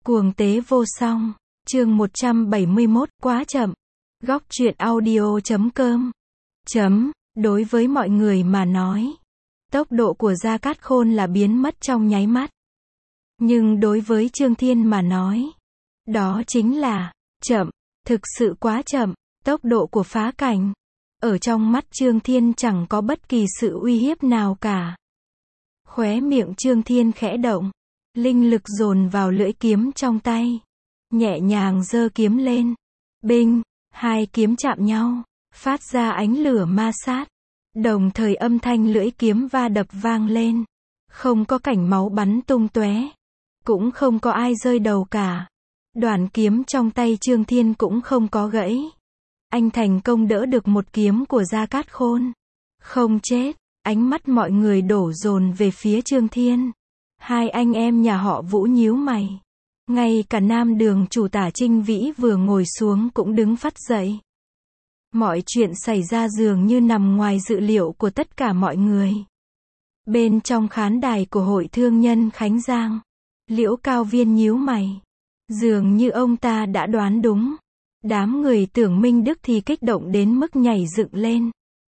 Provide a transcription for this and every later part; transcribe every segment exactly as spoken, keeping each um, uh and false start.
Cuồng tế vô song, chương một trăm bảy mươi mốt, quá chậm. Góc truyện audio chấm com. Chấm, đối với mọi người mà nói, tốc độ của Gia Cát Khôn là biến mất trong nháy mắt. Nhưng đối với Trương Thiên mà nói, đó chính là chậm, thực sự quá chậm. Tốc độ của phá cảnh, ở trong mắt Trương Thiên chẳng có bất kỳ sự uy hiếp nào cả. Khóe miệng Trương Thiên khẽ động, linh lực dồn vào lưỡi kiếm trong tay, nhẹ nhàng giơ kiếm lên. Binh, hai kiếm chạm nhau, phát ra ánh lửa ma sát, đồng thời âm thanh lưỡi kiếm va đập vang lên. Không có cảnh máu bắn tung tóe, cũng không có ai rơi đầu cả. Đoạn kiếm trong tay Trương Thiên cũng không có gãy. Anh thành công đỡ được một kiếm của Gia Cát Khôn, không chết. Ánh mắt mọi người đổ dồn về phía Trương Thiên. Hai anh em nhà họ Vũ nhíu mày. Ngay cả Nam Đường chủ Tả Trinh Vĩ vừa ngồi xuống cũng đứng phắt dậy. Mọi chuyện xảy ra dường như nằm ngoài dự liệu của tất cả mọi người. Bên trong khán đài của Hội Thương nhân Khánh Giang, Liễu Cao Viên nhíu mày. Dường như ông ta đã đoán đúng. Đám người tưởng Minh Đức thì kích động đến mức nhảy dựng lên.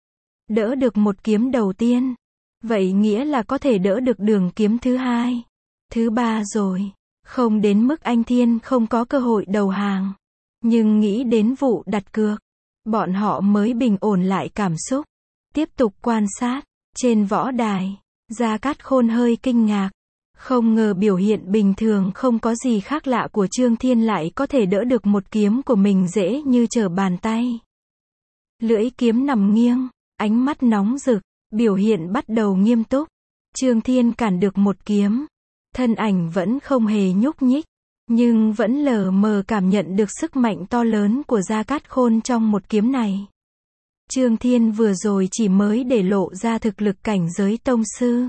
Đỡ được một kiếm đầu tiên, vậy nghĩa là có thể đỡ được đường kiếm thứ hai, thứ ba rồi. Không đến mức anh Thiên không có cơ hội đầu hàng. Nhưng nghĩ đến vụ đặt cược, bọn họ mới bình ổn lại cảm xúc. Tiếp tục quan sát. Trên võ đài, Gia Cát Khôn hơi kinh ngạc. Không ngờ biểu hiện bình thường không có gì khác lạ của Trương Thiên lại có thể đỡ được một kiếm của mình dễ như trở bàn tay. Lưỡi kiếm nằm nghiêng, ánh mắt nóng rực, biểu hiện bắt đầu nghiêm túc. Trương Thiên cản được một kiếm, thân ảnh vẫn không hề nhúc nhích, nhưng vẫn lờ mờ cảm nhận được sức mạnh to lớn của Gia Cát Khôn trong một kiếm này. Trương Thiên vừa rồi chỉ mới để lộ ra thực lực cảnh giới tông sư.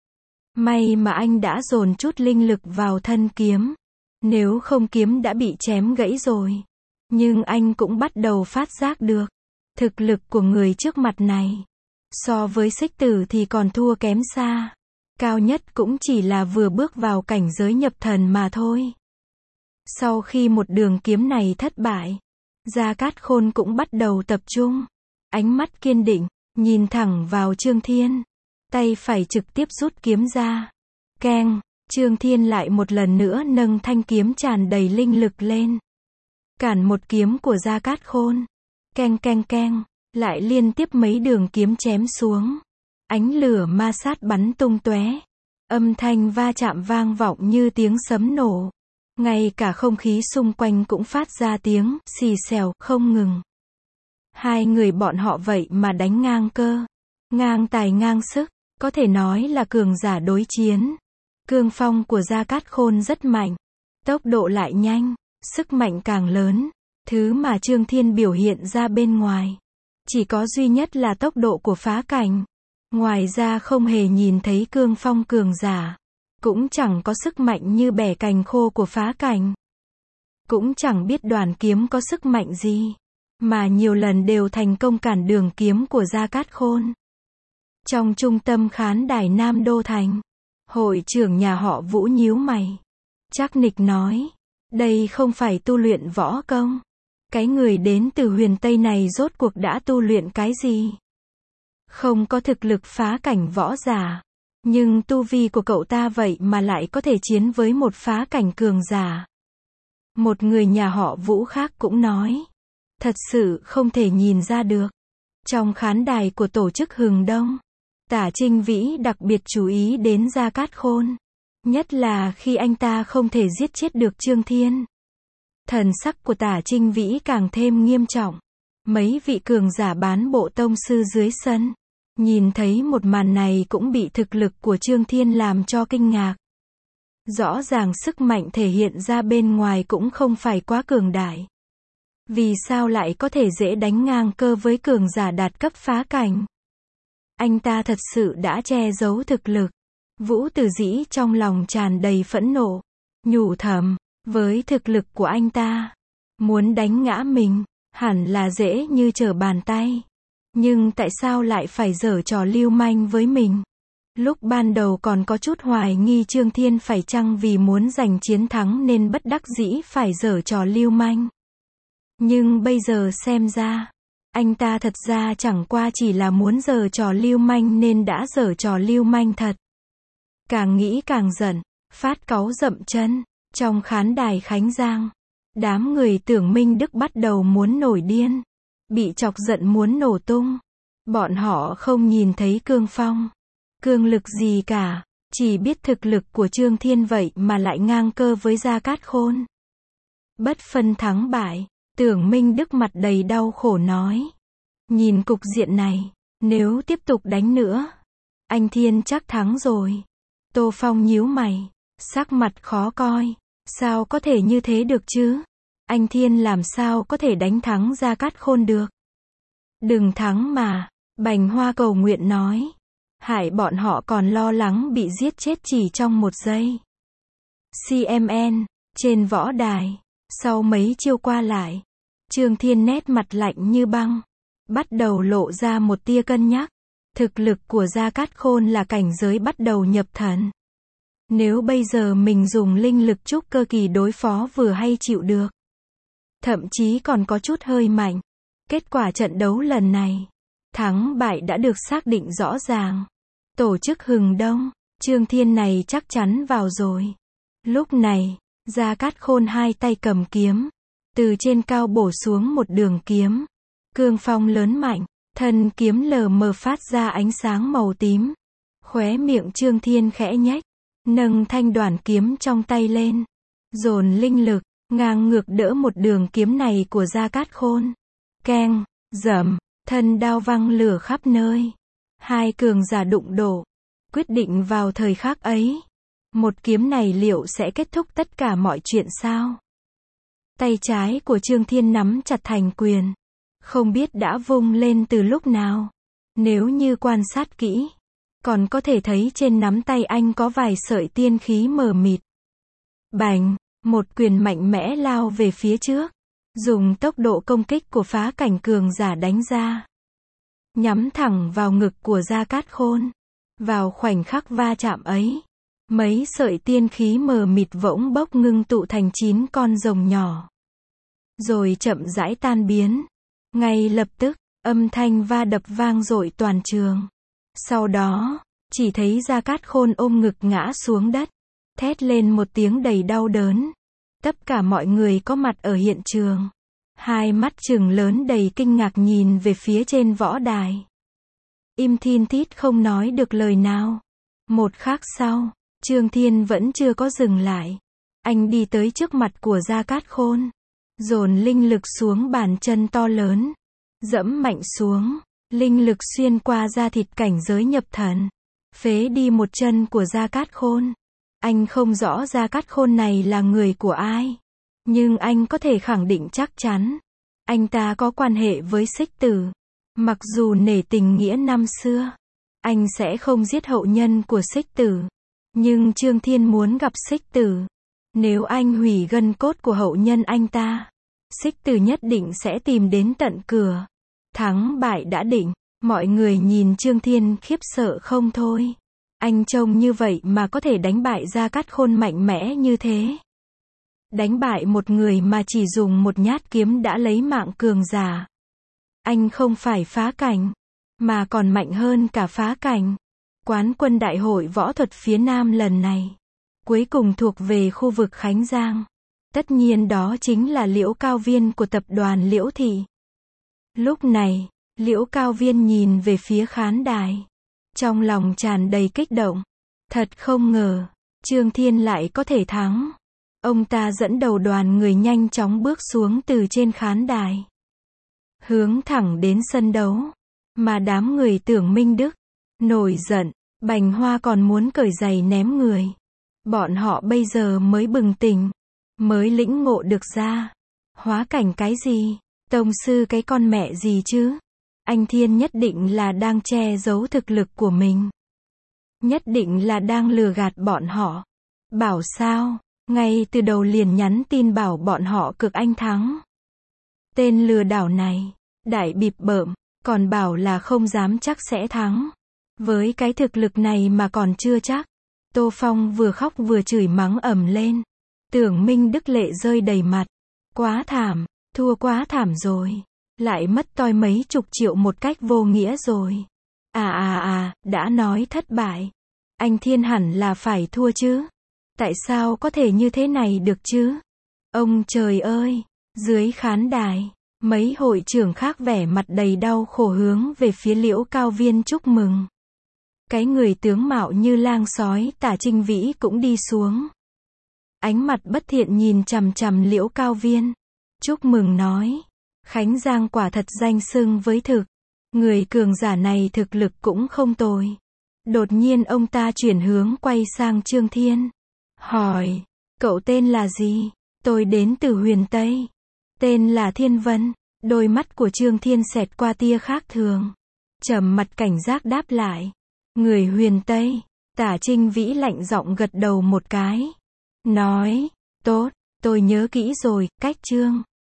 May mà anh đã dồn chút linh lực vào thân kiếm, nếu không kiếm đã bị chém gãy rồi. Nhưng anh cũng bắt đầu phát giác được, thực lực của người trước mặt này, so với Xích Tử thì còn thua kém xa. Cao nhất cũng chỉ là vừa bước vào cảnh giới nhập thần mà thôi. Sau khi một đường kiếm này thất bại, Gia Cát Khôn cũng bắt đầu tập trung. Ánh mắt kiên định, nhìn thẳng vào Trương Thiên. Tay phải trực tiếp rút kiếm ra. Keng, Trương Thiên lại một lần nữa nâng thanh kiếm tràn đầy linh lực lên. Cản một kiếm của Gia Cát Khôn. Keng keng keng, lại liên tiếp mấy đường kiếm chém xuống. Ánh lửa ma sát bắn tung tóe. Âm thanh va chạm vang vọng như tiếng sấm nổ. Ngay cả không khí xung quanh cũng phát ra tiếng xì xèo không ngừng. Hai người bọn họ vậy mà đánh ngang cơ, ngang tài ngang sức, có thể nói là cường giả đối chiến. Cương phong của Gia Cát Khôn rất mạnh, tốc độ lại nhanh, sức mạnh càng lớn. Thứ mà Trương Thiên biểu hiện ra bên ngoài, chỉ có duy nhất là tốc độ của phá cảnh. Ngoài ra không hề nhìn thấy cương phong cường giả, cũng chẳng có sức mạnh như bẻ cành khô của phá cảnh. Cũng chẳng biết đoàn kiếm có sức mạnh gì, mà nhiều lần đều thành công cản đường kiếm của Gia Cát Khôn. Trong trung tâm khán đài Nam Đô Thành, hội trưởng nhà họ Vũ nhíu mày. Trác Nịch nói, đây không phải tu luyện võ công. Cái người đến từ huyền Tây này rốt cuộc đã tu luyện cái gì? Không có thực lực phá cảnh võ giả, nhưng tu vi của cậu ta vậy mà lại có thể chiến với một phá cảnh cường giả. Một người nhà họ Vũ khác cũng nói, thật sự không thể nhìn ra được. Trong khán đài của tổ chức Hừng Đông, Tả Trinh Vĩ đặc biệt chú ý đến Gia Cát Khôn, nhất là khi anh ta không thể giết chết được Trương Thiên. Thần sắc của Tả Trinh Vĩ càng thêm nghiêm trọng. Mấy vị cường giả bán bộ tông sư dưới sân, nhìn thấy một màn này cũng bị thực lực của Trương Thiên làm cho kinh ngạc. Rõ ràng sức mạnh thể hiện ra bên ngoài cũng không phải quá cường đại. Vì sao lại có thể dễ đánh ngang cơ với cường giả đạt cấp phá cảnh? Anh ta thật sự đã che giấu thực lực. Vũ Tử Dĩ trong lòng tràn đầy phẫn nộ, nhủ thầm, với thực lực của anh ta, muốn đánh ngã mình, hẳn là dễ như trở bàn tay. Nhưng tại sao lại phải giở trò lưu manh với mình? Lúc ban đầu còn có chút hoài nghi Trương Thiên phải chăng vì muốn giành chiến thắng nên bất đắc dĩ phải giở trò lưu manh. Nhưng bây giờ xem ra, anh ta thật ra chẳng qua chỉ là muốn giở trò lưu manh nên đã giở trò lưu manh thật. Càng nghĩ càng giận, phát cáu dậm chân. Trong khán đài Khánh Giang, đám người tưởng Minh Đức bắt đầu muốn nổi điên. Bị chọc giận muốn nổ tung. Bọn họ không nhìn thấy cương phong, cương lực gì cả, chỉ biết thực lực của Trương Thiên vậy mà lại ngang cơ với Gia Cát Khôn. Bất phân thắng bại, tưởng Minh Đức mặt đầy đau khổ nói. Nhìn cục diện này, nếu tiếp tục đánh nữa, anh Thiên chắc thắng rồi. Tô Phong nhíu mày, sắc mặt khó coi. Sao có thể như thế được chứ? Anh Thiên làm sao có thể đánh thắng Gia Cát Khôn được? Đừng thắng mà, Bành Hoa cầu nguyện nói. Hại bọn họ còn lo lắng bị giết chết chỉ trong một giây. xê em en, trên võ đài, sau mấy chiêu qua lại, Trương Thiên nét mặt lạnh như băng, bắt đầu lộ ra một tia cân nhắc. Thực lực của Gia Cát Khôn là cảnh giới bắt đầu nhập thần. Nếu bây giờ mình dùng linh lực trúc cơ kỳ đối phó vừa hay chịu được. Thậm chí còn có chút hơi mạnh. Kết quả trận đấu lần này, thắng bại đã được xác định rõ ràng. Tổ chức Hừng Đông, Trương Thiên này chắc chắn vào rồi. Lúc này, Gia Cát Khôn hai tay cầm kiếm, từ trên cao bổ xuống một đường kiếm. Cương phong lớn mạnh, thân kiếm lờ mờ phát ra ánh sáng màu tím. Khóe miệng Trương Thiên khẽ nhếch, nâng thanh đoản kiếm trong tay lên, dồn linh lực, ngang ngược đỡ một đường kiếm này của Gia Cát Khôn. Keng, rầm, thân đao văng lửa khắp nơi. Hai cường giả đụng độ, quyết định vào thời khắc ấy. Một kiếm này liệu sẽ kết thúc tất cả mọi chuyện sao? Tay trái của Trương Thiên nắm chặt thành quyền, không biết đã vung lên từ lúc nào. Nếu như quan sát kỹ, còn có thể thấy trên nắm tay anh có vài sợi tiên khí mờ mịt. Bành, một quyền mạnh mẽ lao về phía trước, dùng tốc độ công kích của phá cảnh cường giả đánh ra, nhắm thẳng vào ngực của Gia Cát Khôn. Vào khoảnh khắc va chạm ấy, mấy sợi tiên khí mờ mịt bỗng bốc ngưng tụ thành chín con rồng nhỏ, rồi chậm rãi tan biến. Ngay lập tức, âm thanh va đập vang dội toàn trường. Sau đó, chỉ thấy Gia Cát Khôn ôm ngực ngã xuống đất, thét lên một tiếng đầy đau đớn. Tất cả mọi người có mặt ở hiện trường, hai mắt trừng lớn đầy kinh ngạc nhìn về phía trên võ đài. Im thin thít không nói được lời nào. Một khắc sau, Trương Thiên vẫn chưa có dừng lại. Anh đi tới trước mặt của Gia Cát Khôn, dồn linh lực xuống bàn chân to lớn, dẫm mạnh xuống. Linh lực xuyên qua da thịt cảnh giới nhập thần, phế đi một chân của Gia Cát Khôn. Anh không rõ Gia Cát Khôn này là người của ai, nhưng anh có thể khẳng định chắc chắn, anh ta có quan hệ với Xích Tử. Mặc dù nể tình nghĩa năm xưa, anh sẽ không giết hậu nhân của Xích Tử, nhưng Trương Thiên muốn gặp Xích Tử. Nếu anh hủy gân cốt của hậu nhân anh ta, Xích Tử nhất định sẽ tìm đến tận cửa. Thắng bại đã định, mọi người nhìn Trương Thiên khiếp sợ không thôi. Anh trông như vậy mà có thể đánh bại Gia Cát Khôn mạnh mẽ như thế. Đánh bại một người mà chỉ dùng một nhát kiếm đã lấy mạng cường giả. Anh không phải phá cảnh, mà còn mạnh hơn cả phá cảnh. Quán quân đại hội võ thuật phía Nam lần này, cuối cùng thuộc về khu vực Khánh Giang. Tất nhiên đó chính là Liễu Cao Viên của tập đoàn Liễu Thị. Lúc này, Liễu Cao Viên nhìn về phía khán đài, trong lòng tràn đầy kích động. Thật không ngờ, Trương Thiên lại có thể thắng. Ông ta dẫn đầu đoàn người nhanh chóng bước xuống từ trên khán đài, hướng thẳng đến sân đấu. Mà đám người tưởng Minh Đức, nổi giận, Bành Hoa còn muốn cởi giày ném người. Bọn họ bây giờ mới bừng tỉnh, mới lĩnh ngộ được ra. Hóa cảnh cái gì? Tông sư cái con mẹ gì chứ? Anh Thiên nhất định là đang che giấu thực lực của mình. Nhất định là đang lừa gạt bọn họ. Bảo sao? Ngay từ đầu liền nhắn tin bảo bọn họ cực anh thắng. Tên lừa đảo này, đại bịp bợm, còn bảo là không dám chắc sẽ thắng. Với cái thực lực này mà còn chưa chắc. Tô Phong vừa khóc vừa chửi mắng ầm lên. Tưởng Minh Đức lệ rơi đầy mặt. Quá thảm, thua quá thảm rồi. Lại mất toi mấy chục triệu một cách vô nghĩa rồi. À à à, đã nói thất bại. Anh Thiên hẳn là phải thua chứ. Tại sao có thể như thế này được chứ? Ông trời ơi! Dưới khán đài, mấy hội trưởng khác vẻ mặt đầy đau khổ hướng về phía Liễu Cao Viên chúc mừng. Cái người tướng mạo như lang sói Tả Trinh Vĩ cũng đi xuống. Ánh mặt bất thiện nhìn chằm chằm Liễu Cao Viên. Chúc mừng nói. Khánh Giang quả thật danh xưng với thực. Người cường giả này thực lực cũng không tồi. Đột nhiên ông ta chuyển hướng quay sang Trương Thiên. Hỏi, cậu tên là gì? Tôi đến từ Huyền Tây. Tên là Thiên Vân. Đôi mắt của Trương Thiên xẹt qua tia khác thường. Trầm mặt cảnh giác đáp lại. Người Huyền Tây. Tả Trinh Vĩ lạnh giọng gật đầu một cái. Nói, tốt, tôi nhớ kỹ rồi, cách Trương